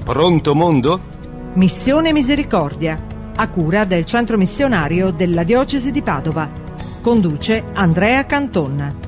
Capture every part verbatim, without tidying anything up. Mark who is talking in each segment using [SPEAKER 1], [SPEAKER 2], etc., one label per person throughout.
[SPEAKER 1] Pronto mondo?
[SPEAKER 2] Missione Misericordia, a cura del Centro Missionario della Diocesi di Padova. Conduce Andrea Canton.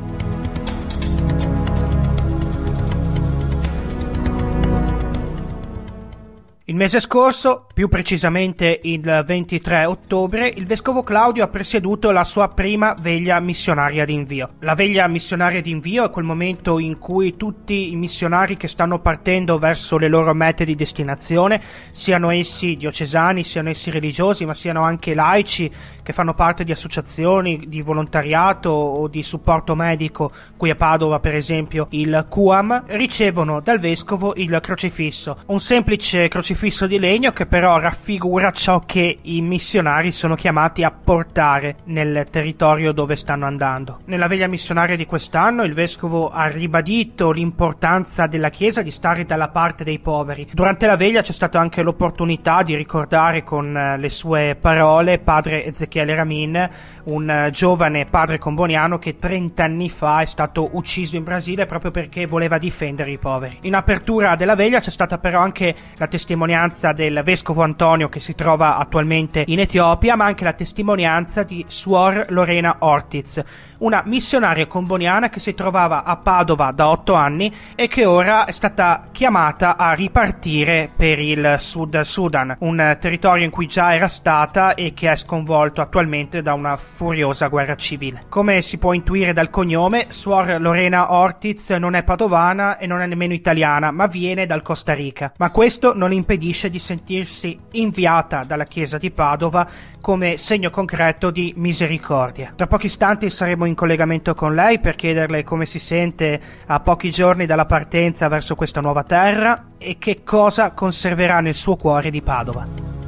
[SPEAKER 3] Il mese scorso, più precisamente il ventitré ottobre, il Vescovo Claudio ha presieduto la sua prima veglia missionaria d'invio. La veglia missionaria d'invio è quel momento in cui tutti i missionari che stanno partendo verso le loro mete di destinazione, siano essi diocesani, siano essi religiosi, ma siano anche laici che fanno parte di associazioni di volontariato o di supporto medico, qui a Padova per esempio il Q U A M, ricevono dal Vescovo il crocifisso, un semplice crocifisso fisso di legno che però raffigura ciò che i missionari sono chiamati a portare nel territorio dove stanno andando. Nella veglia missionaria di quest'anno il Vescovo ha ribadito l'importanza della Chiesa di stare dalla parte dei poveri. Durante la veglia c'è stata anche l'opportunità di ricordare con le sue parole padre Ezechiele Ramin, un giovane padre comboniano che trent'anni fa è stato ucciso in Brasile proprio perché voleva difendere i poveri. In apertura della veglia c'è stata però anche la testimonianza del Vescovo Antonio che si trova attualmente in Etiopia, ma anche la testimonianza di Suor Lorena Ortiz, una missionaria comboniana che si trovava a Padova da otto anni e che ora è stata chiamata a ripartire per il Sud Sudan, un territorio in cui già era stata e che è sconvolto attualmente da una furiosa guerra civile. Come si può intuire dal cognome, Suor Lorena Ortiz non è padovana e non è nemmeno italiana, ma viene dal Costa Rica. Ma questo non impedisce di sentirsi inviata dalla Chiesa di Padova come segno concreto di misericordia. Tra pochi istanti saremo in collegamento con lei per chiederle come si sente a pochi giorni dalla partenza verso questa nuova terra e che cosa conserverà nel suo cuore di Padova.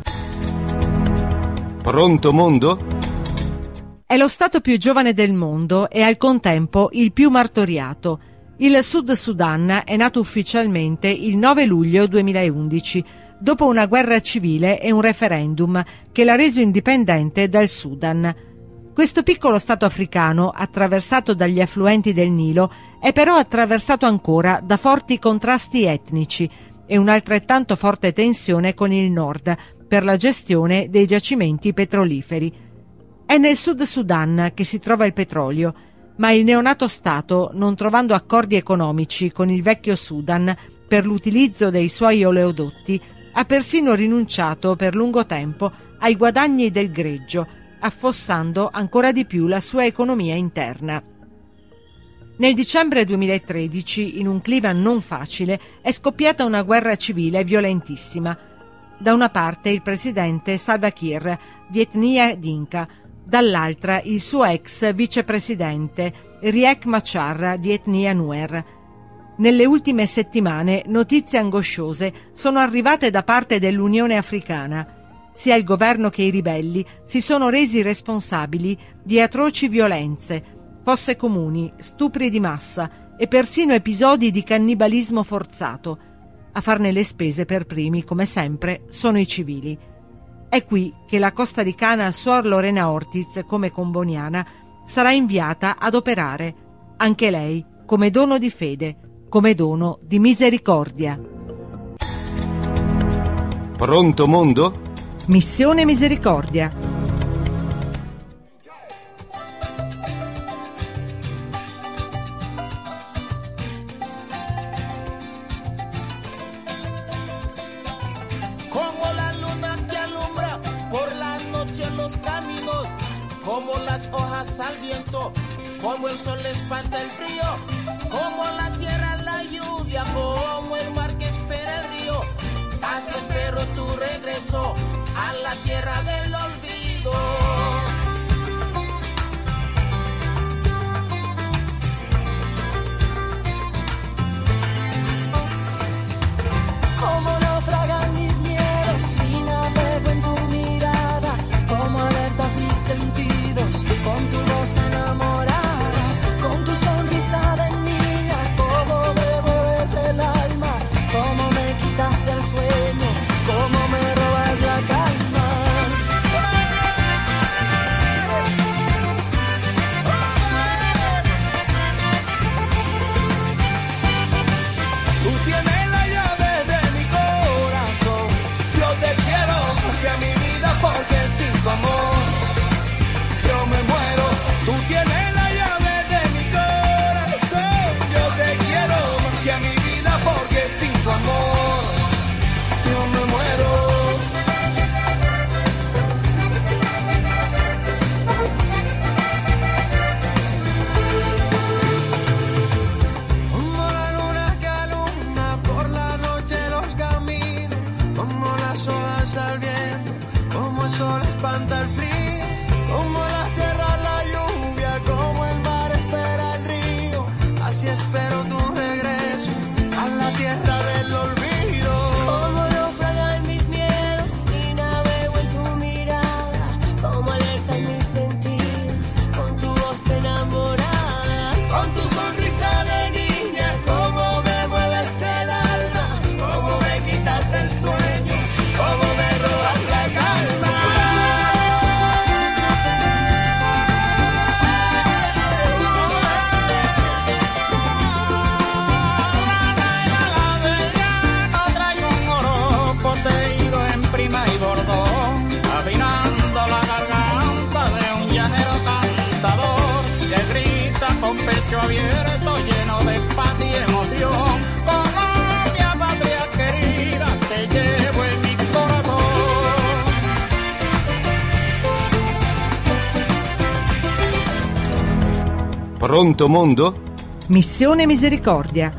[SPEAKER 1] Pronto mondo?
[SPEAKER 2] È lo stato più giovane del mondo e al contempo il più martoriato. Il Sud Sudan è nato ufficialmente il nove luglio duemilaundici, dopo una guerra civile e un referendum che l'ha reso indipendente dal Sudan. Questo piccolo stato africano, attraversato dagli affluenti del Nilo, è però attraversato ancora da forti contrasti etnici e un'altrettanto forte tensione con il nord per la gestione dei giacimenti petroliferi. È nel Sud Sudan che si trova il petrolio, ma il neonato Stato, non trovando accordi economici con il vecchio Sudan per l'utilizzo dei suoi oleodotti, ha persino rinunciato per lungo tempo ai guadagni del greggio, affossando ancora di più la sua economia interna. Nel dicembre duemilatredici, in un clima non facile, è scoppiata una guerra civile violentissima. Da una parte il presidente Salva Kiir, di etnia Dinka, dall'altra il suo ex vicepresidente Riek Machar, di etnia Nuer. Nelle ultime settimane notizie angosciose sono arrivate da parte dell'Unione Africana. Sia il governo che i ribelli si sono resi responsabili di atroci violenze, fosse comuni, stupri di massa e persino episodi di cannibalismo forzato. A farne le spese per primi, come sempre, sono i civili. È qui che la costaricana Suor Lorena Ortiz, come comboniana, sarà inviata ad operare, anche lei, come dono di fede, come dono di misericordia.
[SPEAKER 1] Pronto mondo?
[SPEAKER 2] Missione Misericordia.
[SPEAKER 4] Como la luna que alumbra por la noche en los caminos, como las hojas al viento, como el sol espanta el frío, como la tierra la lluvia, como el mar que espera el río. Así espero tu regreso a la tierra del olvido.
[SPEAKER 5] Como naufragan mis miedos si navego en tu mirada, como alertas mis sentidos con tu voz enamorada, con tu sonrisa de niña, como me mueves el alma, como me quitas el sueño, como me robas la calma. voz enamorada, con tu sonrisa de niña, cómo me mueves el alma, cómo me quitas el sueño, cómo me robas la calma. No traigo un oro poteído en prima y bordón, afinando la garganta de un llanero cantador que grita con pecho abierto, lleno de paz y emoción. Colombia, patria querida, te llevo en mi corazón.
[SPEAKER 1] Pronto mondo?
[SPEAKER 2] Missione Misericordia.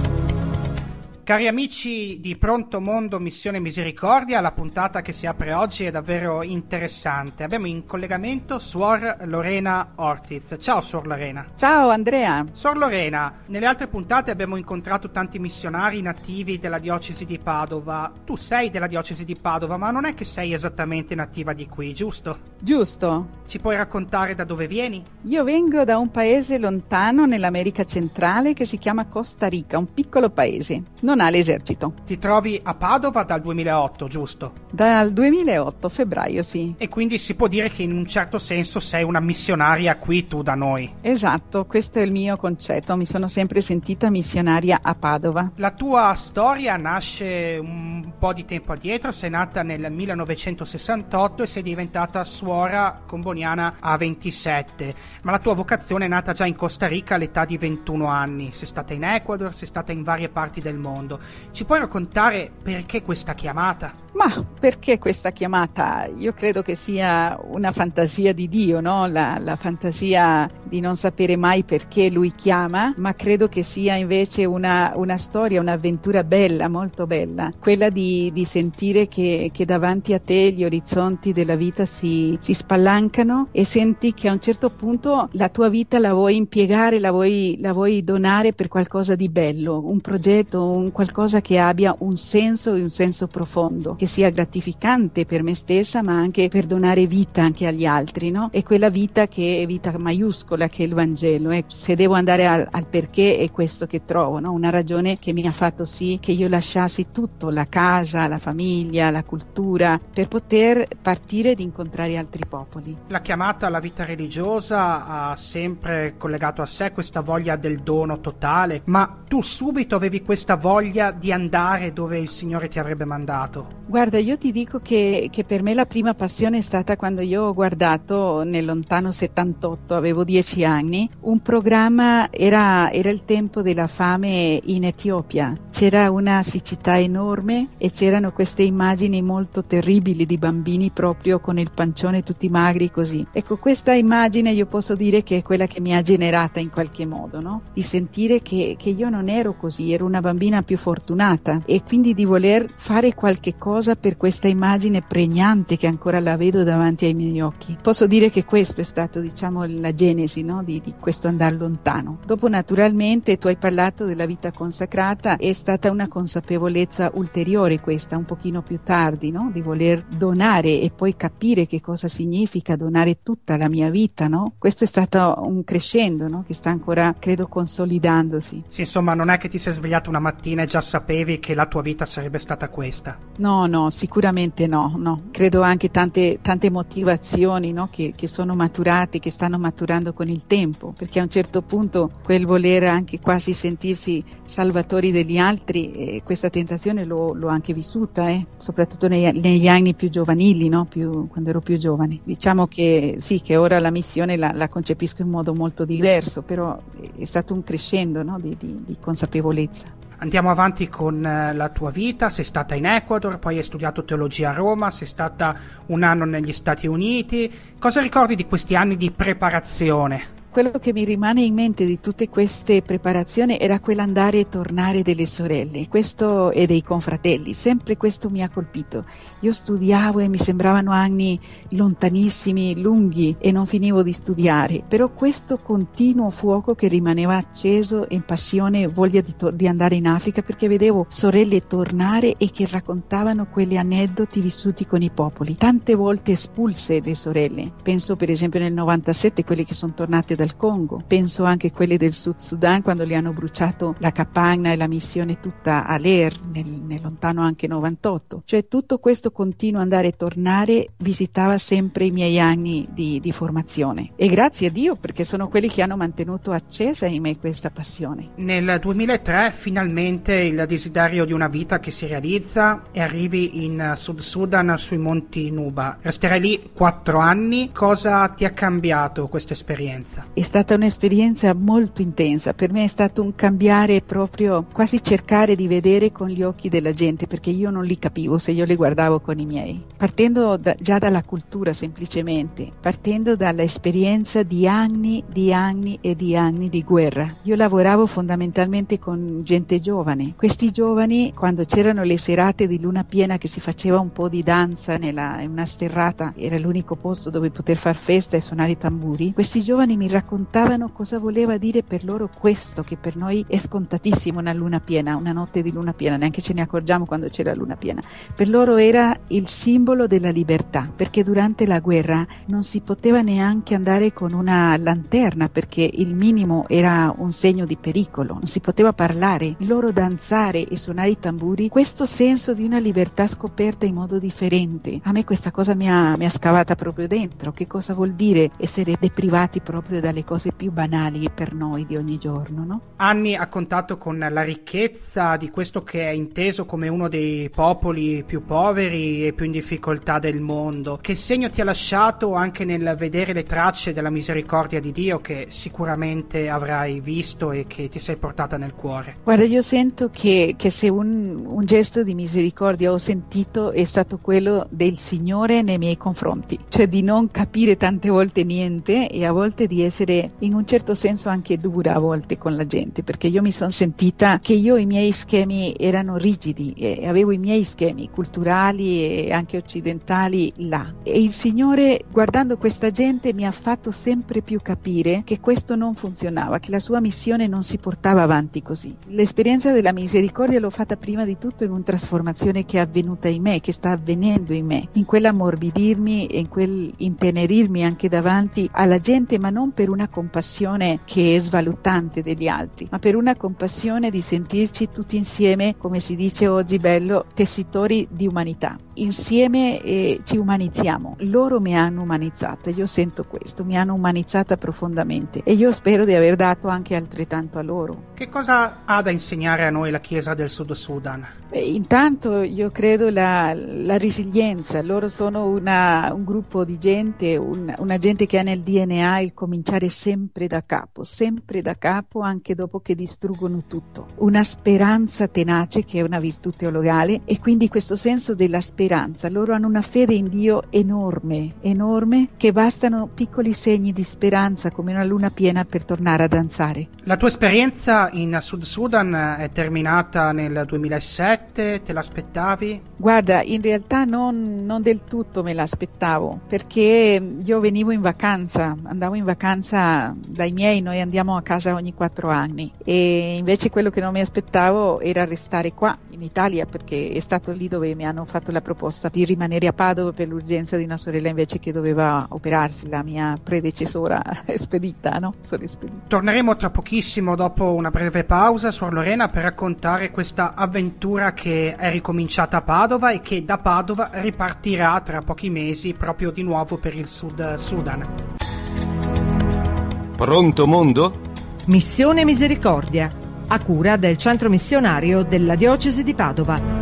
[SPEAKER 3] Cari amici di Pronto Mondo Missione Misericordia, la puntata che si apre oggi è davvero interessante. Abbiamo in collegamento Suor Lorena Ortiz. Ciao Suor Lorena.
[SPEAKER 6] Ciao Andrea.
[SPEAKER 3] Suor Lorena, nelle altre puntate abbiamo incontrato tanti missionari nativi della diocesi di Padova. Tu sei della diocesi di Padova, ma non è che sei esattamente nativa di qui, giusto?
[SPEAKER 6] Giusto.
[SPEAKER 3] Ci puoi raccontare da dove vieni?
[SPEAKER 6] Io vengo da un paese lontano nell'America centrale che si chiama Costa Rica, un piccolo paese. Non ha l'esercito.
[SPEAKER 3] Ti trovi a Padova dal duemilaotto, giusto?
[SPEAKER 6] Dal duemilaotto, febbraio, sì.
[SPEAKER 3] E quindi si può dire che in un certo senso sei una missionaria qui tu da noi.
[SPEAKER 6] Esatto, questo è il mio concetto. Mi sono sempre sentita missionaria a Padova.
[SPEAKER 3] La tua storia nasce un po' di tempo addietro, sei nata nel millenovecentosessantotto e sei diventata suora comboniana a ventisette, ma la tua vocazione è nata già in Costa Rica all'età di ventuno anni. Sei stata in Ecuador, sei stata in varie parti del mondo. Ci puoi raccontare perché questa chiamata?
[SPEAKER 6] Ma perché questa chiamata? Io credo che sia una fantasia di Dio, no? La, la fantasia di non sapere mai perché Lui chiama, ma credo che sia invece una, una storia, un'avventura bella, molto bella. Quella di, di sentire che, che davanti a te gli orizzonti della vita si, si spallancano e senti che a un certo punto la tua vita la vuoi impiegare, la vuoi, la vuoi donare per qualcosa di bello, un progetto, un qualcosa che abbia un senso e un senso profondo, che sia gratificante per me stessa ma anche per donare vita anche agli altri, no? E quella vita che è vita maiuscola, che è il Vangelo. E se devo andare al, al perché è questo che trovo, no? Una ragione che mi ha fatto sì che io lasciassi tutto, la casa, la famiglia, la cultura, per poter partire ed incontrare altri popoli.
[SPEAKER 3] La chiamata alla vita religiosa ha sempre collegato a sé questa voglia del dono totale, ma tu subito avevi questa voglia di andare dove il Signore ti avrebbe mandato?
[SPEAKER 6] Guarda, io ti dico che, che per me la prima passione è stata quando io ho guardato nel lontano settantotto, avevo dieci anni, un programma, era, era il tempo della fame in Etiopia. C'era una siccità enorme e c'erano queste immagini molto terribili di bambini proprio con il pancione tutti magri così. Ecco, questa immagine io posso dire che è quella che mi ha generata in qualche modo, no? Di sentire che, che io non ero così, ero una bambina più fortunata e quindi di voler fare qualche cosa per questa immagine pregnante che ancora la vedo davanti ai miei occhi. Posso dire che questo è stato, diciamo, la genesi, no? di, di questo andare lontano. Dopo naturalmente tu hai parlato della vita consacrata, è stata una consapevolezza ulteriore questa, un pochino più tardi, no? Di voler donare e poi capire che cosa significa donare tutta la mia vita, no? Questo è stato un crescendo, no? Che sta ancora, credo, consolidandosi.
[SPEAKER 3] Sì, insomma, non è che ti sei svegliato una mattina e già sapevi che la tua vita sarebbe stata questa.
[SPEAKER 6] No, no, sicuramente no, no. Credo anche tante, tante motivazioni, no? Che, che sono maturate, che stanno maturando con il tempo, perché a un certo punto quel voler anche quasi sentirsi salvatori degli altri, eh, questa tentazione l'ho, l'ho anche vissuta, eh? Soprattutto nei, negli anni più giovanili, no? Più, quando ero più giovane. Diciamo che sì, che ora la missione la, la concepisco in modo molto diverso, però è stato un crescendo, no? di, di, di consapevolezza.
[SPEAKER 3] Andiamo avanti con eh, la tua vita. Sei stata in Ecuador, poi hai studiato teologia a Roma, sei stata un anno negli Stati Uniti. Cosa ricordi di questi anni di preparazione?
[SPEAKER 6] Quello che mi rimane in mente di tutte queste preparazioni era quell'andare e tornare delle sorelle, questo e dei confratelli, sempre questo mi ha colpito. Io studiavo e mi sembravano anni lontanissimi, lunghi e non finivo di studiare, però questo continuo fuoco che rimaneva acceso in passione e voglia di, to- di andare in Africa, perché vedevo sorelle tornare e che raccontavano quegli aneddoti vissuti con i popoli, tante volte espulse le sorelle. Penso per esempio nel novantasette, quelle che sono tornate da dal Congo, penso anche a quelle del Sud Sudan quando li hanno bruciato la capanna e la missione tutta a Leer nel, nel lontano anche novantotto. Cioè tutto questo continuo andare e tornare visitava sempre i miei anni di, di formazione, e grazie a Dio, perché sono quelli che hanno mantenuto accesa in me questa passione.
[SPEAKER 3] Nel duemilatré finalmente il desiderio di una vita che si realizza e arrivi in Sud Sudan sui monti Nuba. Resterai lì quattro anni. Cosa ti ha cambiato questa esperienza?
[SPEAKER 6] È stata un'esperienza molto intensa, per me è stato un cambiare proprio, quasi cercare di vedere con gli occhi della gente, perché io non li capivo se io li guardavo con i miei, partendo da, già dalla cultura semplicemente, partendo dall'esperienza di anni, di anni e di anni di guerra. Io lavoravo fondamentalmente con gente giovane. Questi giovani, quando c'erano le serate di luna piena che si faceva un po' di danza nella, in una sterrata, era l'unico posto dove poter far festa e suonare i tamburi, questi giovani mi raccontavano cosa voleva dire per loro questo, che per noi è scontatissimo, una luna piena, una notte di luna piena, neanche ce ne accorgiamo quando c'è la luna piena. Per loro era il simbolo della libertà, perché durante la guerra non si poteva neanche andare con una lanterna, perché il minimo era un segno di pericolo, non si poteva parlare, loro danzare e suonare i tamburi, questo senso di una libertà scoperta in modo differente. A me questa cosa mi ha, mi ha scavata proprio dentro. Che cosa vuol dire essere deprivati proprio dalle cose più banali per noi di ogni giorno, no?
[SPEAKER 3] Anni a contatto con la ricchezza di questo che è inteso come uno dei popoli più poveri e più in difficoltà del mondo. Che segno ti ha lasciato anche nel vedere le tracce della misericordia di Dio che sicuramente avrai visto e che ti sei portata nel cuore?
[SPEAKER 6] Guarda, io sento che, che se un, un gesto di misericordia ho sentito è stato quello del Signore nei miei confronti, cioè di non capire tante volte niente e a volte di essere in un certo senso anche dura a volte con la gente, perché io mi sono sentita che io i miei schemi erano rigidi e avevo i miei schemi culturali e anche occidentali là, e il Signore, guardando questa gente, mi ha fatto sempre più capire che questo non funzionava, che la sua missione non si portava avanti così. L'esperienza della misericordia l'ho fatta prima di tutto in una trasformazione che è avvenuta in me, che sta avvenendo in me, in quell'ammorbidirmi e in quel intenerirmi anche davanti alla gente, ma non per una compassione che è svalutante degli altri, ma per una compassione di sentirci tutti insieme, come si dice oggi bello, tessitori di umanità. Insieme eh, ci umanizziamo. Loro mi hanno umanizzata, io sento questo, mi hanno umanizzata profondamente e io spero di aver dato anche altrettanto a loro.
[SPEAKER 3] Che cosa ha da insegnare a noi la Chiesa del Sud Sudan?
[SPEAKER 6] Beh, intanto io credo la, la resilienza. Loro sono una, un gruppo di gente, un, una gente che ha nel D N A il cominciare sempre da capo, sempre da capo anche dopo che distruggono tutto. Una speranza tenace che è una virtù teologale, e quindi questo senso della speranza. Loro hanno una fede in Dio enorme, enorme, che bastano piccoli segni di speranza come una luna piena per tornare a danzare.
[SPEAKER 3] La tua esperienza in Sud Sudan è terminata nel duemilasette, te l'aspettavi?
[SPEAKER 6] Guarda, in realtà non, non del tutto me l'aspettavo, perché io venivo in vacanza, andavo in vacanza dai miei, noi andiamo a casa ogni quattro anni, e invece quello che non mi aspettavo era restare qua in Italia, perché è stato lì dove mi hanno fatto la proposta di rimanere a Padova per l'urgenza di una sorella invece che doveva operarsi, la mia predecessora spedita, no? Sono spedita.
[SPEAKER 3] Torneremo tra pochissimo dopo una breve pausa, Suor Lorena, per raccontare questa avventura che è ricominciata a Padova e che da Padova ripartirà tra pochi mesi proprio di nuovo per il Sud Sudan.
[SPEAKER 1] Pronto mondo?
[SPEAKER 2] Missione Misericordia, a cura del centro missionario della diocesi di Padova.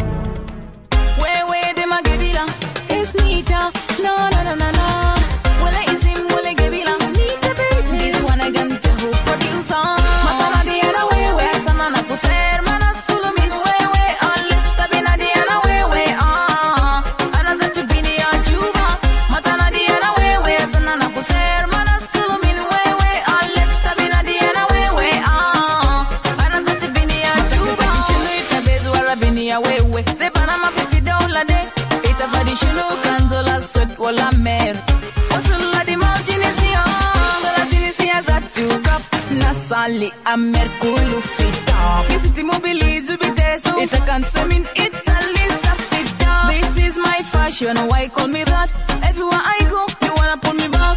[SPEAKER 7] Sali a Merculu fita. Yes, ti mobilizo biteso. It can some in Italy safita. This is my fashion, why call me that? Everywhere I go, you wanna pull me back.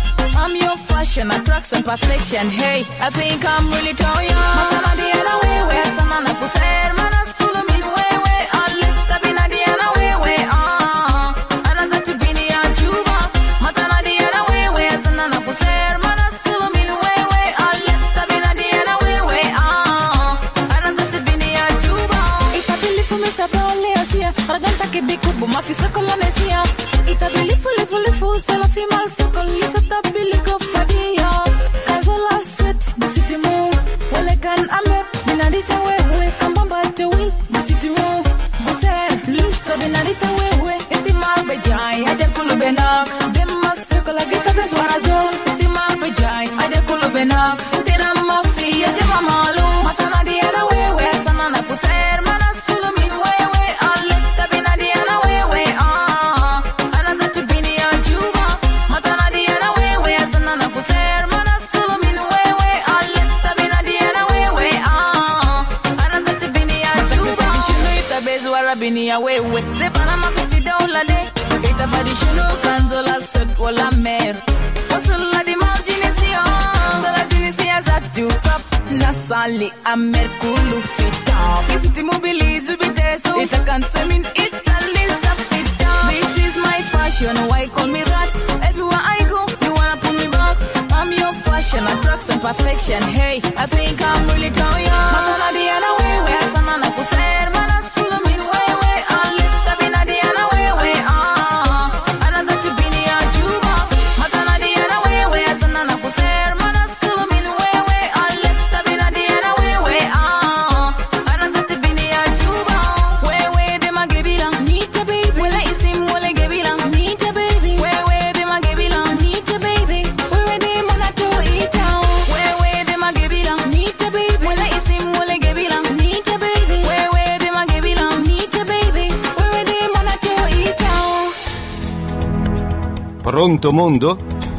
[SPEAKER 7] I'm your fashion, attraction, perfection. Hey, I think I'm really tall, yeah. Matana di ana wewe, sana na kuser, mana skulu min wewe. Alita bina di ana wewe, ah. Ana zatu bini ya juba. Matana di ana wewe, sana na kuser, mana skulu min wewe. Alita bina di ana wewe, ah. Ana zatu bini ya juba. Itabili fumi sabole asia, raganta ke bikubu mafisa kolonesia. Itabili fuli fuli fu, sela fi masoko, lisa tabili kofadia. Kazola sweat, bisiti mo, wale kan amer, binadita wewe, kambamba tewi, bisiti mo, buser, lisa binadita wewe, iti marbejai, aja kulu benak, demma seko la gita beswarazol, iti marbejai, aja kulu benak, tira mafi, aja mamalo, matana di ana wewe, sana na kuser, manas kulu min wewe, aleta binadi ana wewe, ah, ana zatu bini ya juba, matana di ana wewe, sana na kuser, manas kulu min wewe, aleta binadi ana wewe, ah, ana zatu bini ya juba, shunu ita bezwara bini ya wewe, zebana mafi dola de, ita fadi shunu kanzola sot wala mer, wasula di marginisia, sala dinisia zatu kap, nasali amer kulu fita, isiti mobilizu biteso, ita kansemin Italy safita. This is my fashion, why call me that? Everywhere I go, you wanna put me back. I'm your fashion, attraction, perfection. Hey, I think I'm really tall, yeah. Matana di ana wewe, sana na kuser, mana skulu min wewe, alita bina di ana wewe, ah, ana zatu bini ya juba. Matana di ana wewe, sana na kuser, mana skulu min wewe, alita bina di ana wewe, ah, ana zatu bini ya juba. Wewe de magebila, nita baby, wala isim wala gebila, nita baby. Wewe de magebila, nita baby, wewe de monato ita. Wewe de magebila, nita baby, wala isim wala gebila, nita baby. Wewe de magebila, nita baby, wewe de monato ita.
[SPEAKER 1] Pronto mondo?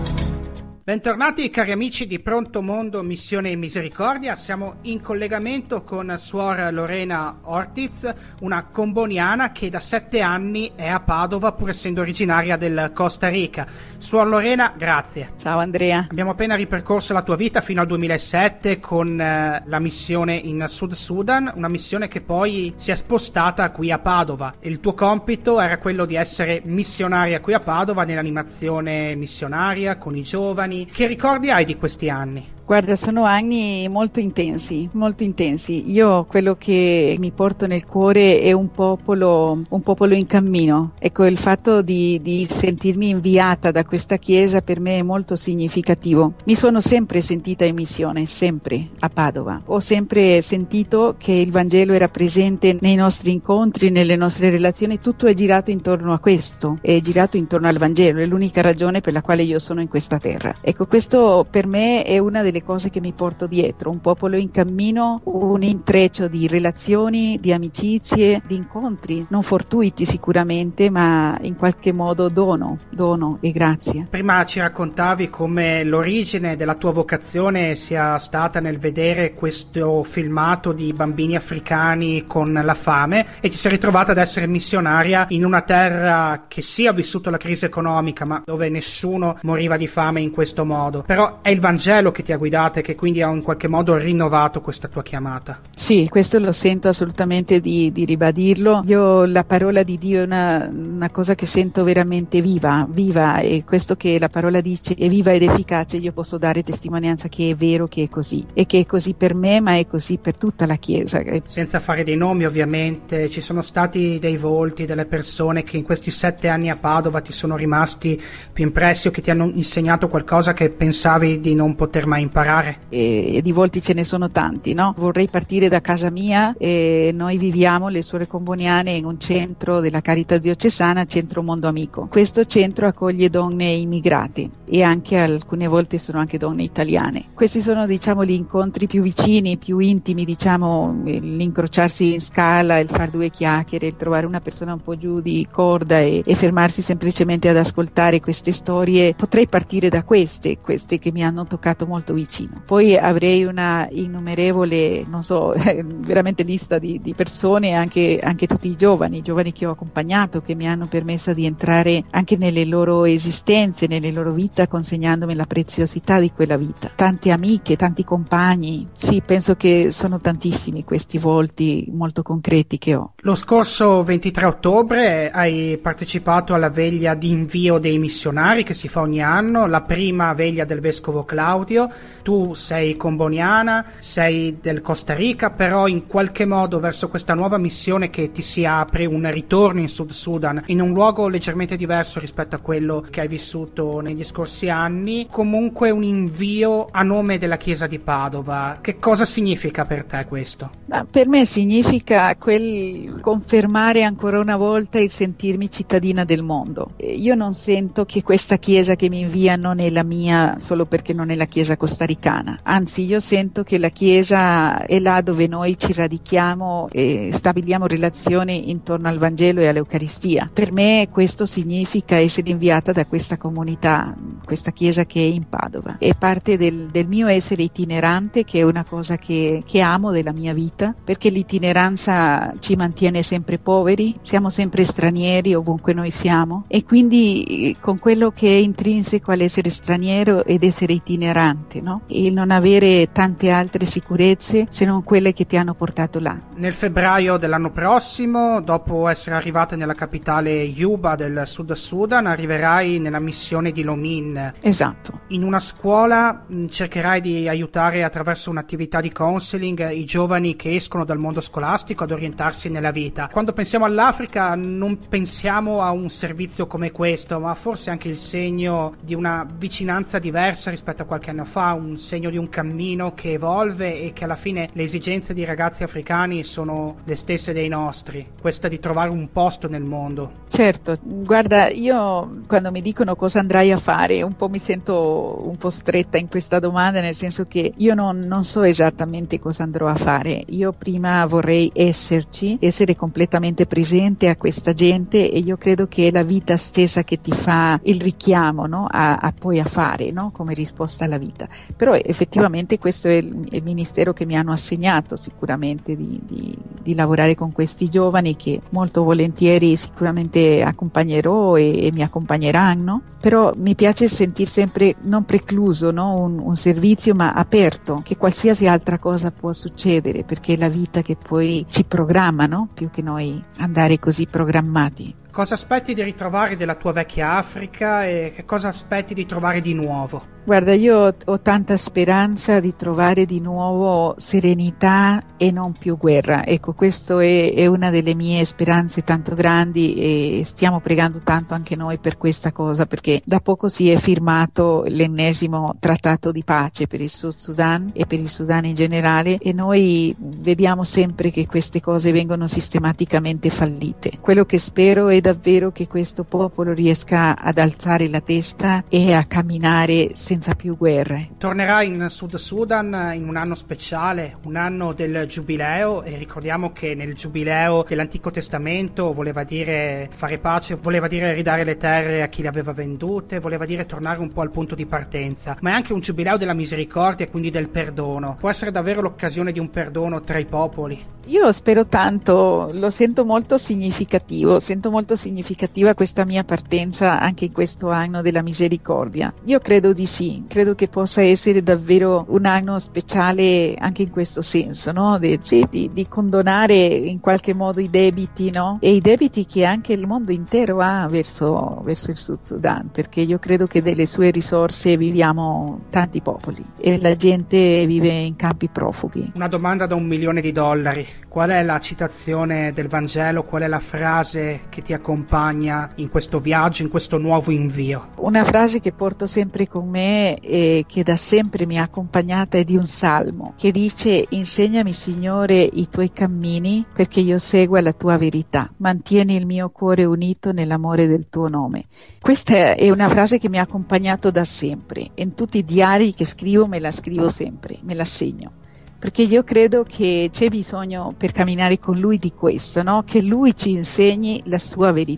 [SPEAKER 3] Bentornati cari amici di Pronto Mondo Missione Misericordia, siamo in collegamento con Suor Lorena Ortiz, una comboniana che da sette anni è a Padova pur essendo originaria del Costa Rica. Suor Lorena, grazie.
[SPEAKER 6] Ciao Andrea.
[SPEAKER 3] Abbiamo appena ripercorso la tua vita fino al duemilasette con eh, la missione in Sud Sudan, una missione che poi si è spostata qui a Padova. Il tuo compito era quello di essere missionaria qui a Padova nell'animazione missionaria con i giovani. Che ricordi hai di questi anni?
[SPEAKER 6] Guarda, sono anni molto intensi, molto intensi. Io quello che mi porto nel cuore è un popolo, un popolo in cammino. Ecco, il fatto di, di sentirmi inviata da questa chiesa per me è molto significativo. Mi sono sempre sentita in missione, sempre a Padova. Ho sempre sentito che il Vangelo era presente nei nostri incontri, nelle nostre relazioni. Tutto è girato intorno a questo, è girato intorno al Vangelo. È l'unica ragione per la quale io sono in questa terra. Ecco, questo per me è una delle le cose che mi porto dietro, un popolo in cammino, un intreccio di relazioni, di amicizie, di incontri, non fortuiti sicuramente, ma in qualche modo dono, dono e grazia.
[SPEAKER 3] Prima ci raccontavi come l'origine della tua vocazione sia stata nel vedere questo filmato di bambini africani con la fame e ti sei ritrovata ad essere missionaria in una terra che sì ha vissuto la crisi economica, ma dove nessuno moriva di fame in questo modo. Però è il Vangelo che ti ha guidata e che quindi ha in qualche modo rinnovato questa tua chiamata.
[SPEAKER 6] Sì, questo lo sento assolutamente di, di ribadirlo. Io la parola di Dio è una, una cosa che sento veramente viva, viva, e questo che la parola dice è viva ed efficace. Io posso dare testimonianza che è vero, che è così, e che è così per me, ma è così per tutta la Chiesa.
[SPEAKER 3] Senza fare dei nomi, ovviamente, ci sono stati dei volti, delle persone che in questi sette anni a Padova ti sono rimasti più impressi o che ti hanno insegnato qualcosa che pensavi di non poter mai imparare?
[SPEAKER 6] E, e di volti ce ne sono tanti, no? Vorrei partire da casa mia. E noi viviamo, le Suore Comboniane, in un centro della Caritas Diocesana, Centro Mondo Amico. Questo centro accoglie donne immigrate e anche alcune volte sono anche donne italiane. Questi sono, diciamo, gli incontri più vicini, più intimi, diciamo, l'incrociarsi in scala, il far due chiacchiere, il trovare una persona un po' giù di corda e, e fermarsi semplicemente ad ascoltare queste storie. Potrei partire da queste, queste che mi hanno toccato molto vicino. vicino. Poi avrei una innumerevole, non so, veramente lista di, di persone, anche, anche tutti i giovani, i giovani che ho accompagnato, che mi hanno permesso di entrare anche nelle loro esistenze, nelle loro vite, consegnandomi la preziosità di quella vita. Tante amiche, tanti compagni, sì, penso che sono tantissimi questi volti molto concreti che ho.
[SPEAKER 3] Lo scorso ventitré ottobre hai partecipato alla veglia di invio dei missionari che si fa ogni anno, la prima veglia del vescovo Claudio. Tu sei comboniana, sei del Costa Rica, però in qualche modo verso questa nuova missione che ti si apre un ritorno in Sud Sudan, in un luogo leggermente diverso rispetto a quello che hai vissuto negli scorsi anni, comunque un invio a nome della Chiesa di Padova. Che cosa significa per te questo?
[SPEAKER 6] Ma per me significa quel confermare ancora una volta il sentirmi cittadina del mondo. Io non sento che questa Chiesa che mi invia non è la mia solo perché non è la Chiesa costaricana, anzi io sento che la Chiesa è là dove noi ci radichiamo e stabiliamo relazioni intorno al Vangelo e all'Eucaristia. Per me questo significa essere inviata da questa comunità, questa Chiesa che è in Padova. È parte del, del mio essere itinerante, che è una cosa che, che amo della mia vita, perché l'itineranza ci mantiene sempre poveri, siamo sempre stranieri ovunque noi siamo, e quindi con quello che è intrinseco all'essere straniero ed essere itinerante, no? Il non avere tante altre sicurezze se non quelle che ti hanno portato là.
[SPEAKER 3] Nel febbraio dell'anno prossimo, dopo essere arrivata nella capitale Juba del Sud Sudan, arriverai nella missione di Lomin.
[SPEAKER 6] Esatto.
[SPEAKER 3] In una scuola mh, cercherai di aiutare attraverso un'attività di counseling i giovani che escono dal mondo scolastico ad orientarsi nella vita. Quando pensiamo all'Africa non pensiamo a un servizio come questo, ma forse anche il segno di una vicinanza diversa rispetto a qualche anno fa, un segno di un cammino che evolve e che alla fine le esigenze dei ragazzi africani sono le stesse dei nostri, questa di trovare un posto nel mondo.
[SPEAKER 6] Certo, guarda, io quando mi dicono cosa andrai a fare un po' mi sento un po' stretta in questa domanda, nel senso che io non, non so esattamente cosa andrò a fare. Io prima vorrei esserci, essere completamente presente a questa gente, e io credo che è la vita stessa che ti fa il richiamo, no? a, a poi a fare, no? Come risposta alla vita. Però effettivamente questo è il, il ministero che mi hanno assegnato, sicuramente di, di, di lavorare con questi giovani, che molto volentieri sicuramente accompagnerò e, e mi accompagneranno. Però mi piace sentir sempre non precluso, no? un, un servizio, ma aperto, che qualsiasi altra cosa può succedere, perché è la vita che poi ci programma, no? Più che noi andare così programmati.
[SPEAKER 3] Cosa aspetti di ritrovare della tua vecchia Africa e che cosa aspetti di trovare di nuovo?
[SPEAKER 6] Guarda, io ho tanta speranza di trovare di nuovo serenità e non più guerra. Ecco, questo è, è una delle mie speranze tanto grandi, e stiamo pregando tanto anche noi per questa cosa, perché da poco si è firmato l'ennesimo trattato di pace per il Sud Sudan e per il Sudan in generale, e noi vediamo sempre che queste cose vengono sistematicamente fallite. Quello che spero è davvero che questo popolo riesca ad alzare la testa e a camminare senza più guerre.
[SPEAKER 3] Tornerà in Sud Sudan in un anno speciale, un anno del Giubileo, e ricordiamo che nel Giubileo dell'Antico Testamento voleva dire fare pace, voleva dire ridare le terre a chi le aveva vendute, voleva dire tornare un po' al punto di partenza, ma è anche un Giubileo della misericordia e quindi del perdono. Può essere davvero l'occasione di un perdono tra i popoli?
[SPEAKER 6] Io spero tanto, lo sento molto significativo, sento molto significativa questa mia partenza anche in questo anno della misericordia. Io credo di sì, credo che possa essere davvero un anno speciale anche in questo senso, no? De, sì, di, di condonare in qualche modo i debiti, no? E i debiti che anche il mondo intero ha verso, verso il Sud Sudan, perché io credo che delle sue risorse viviamo tanti popoli e la gente vive in campi profughi.
[SPEAKER 3] Una domanda da un milione di dollari: qual è la citazione del Vangelo, qual è la frase che ti accompagna in questo viaggio, in questo nuovo invio?
[SPEAKER 6] Una frase che porto sempre con me e che da sempre mi ha accompagnata è di un salmo che dice: insegnami Signore i tuoi cammini perché io segua la tua verità, mantieni il mio cuore unito nell'amore del tuo nome. Questa è una frase che mi ha accompagnato da sempre, in tutti i diari che scrivo me la scrivo sempre, me la segno, perché io credo che c'è bisogno per camminare con Lui di questo, no? Che Lui ci insegni la sua verità.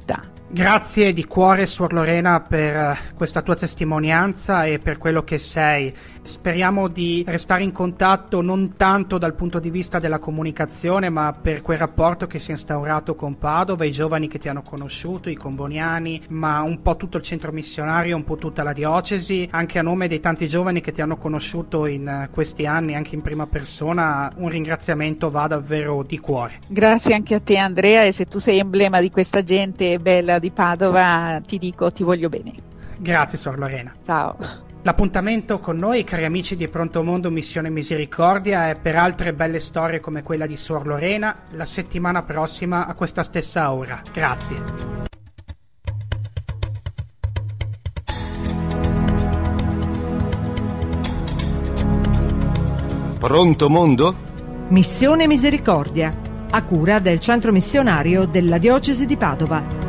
[SPEAKER 3] Grazie di cuore, Suor Lorena, per questa tua testimonianza e per quello che sei. Speriamo di restare in contatto non tanto dal punto di vista della comunicazione, ma per quel rapporto che si è instaurato con Padova, i giovani che ti hanno conosciuto, i comboniani, ma un po' tutto il centro missionario, un po' tutta la diocesi, anche a nome dei tanti giovani che ti hanno conosciuto in questi anni, anche in prima persona. Un ringraziamento va davvero di cuore.
[SPEAKER 6] Grazie anche a te, Andrea, e se tu sei emblema di questa gente bella di Padova, ti dico ti voglio bene.
[SPEAKER 3] Grazie, Suor Lorena.
[SPEAKER 6] Ciao.
[SPEAKER 3] L'appuntamento con noi, cari amici di Pronto Mondo Missione Misericordia, è per altre belle storie come quella di Suor Lorena la settimana prossima a questa stessa ora. Grazie.
[SPEAKER 1] Pronto Mondo?
[SPEAKER 2] Missione Misericordia, a cura del Centro Missionario della Diocesi di Padova.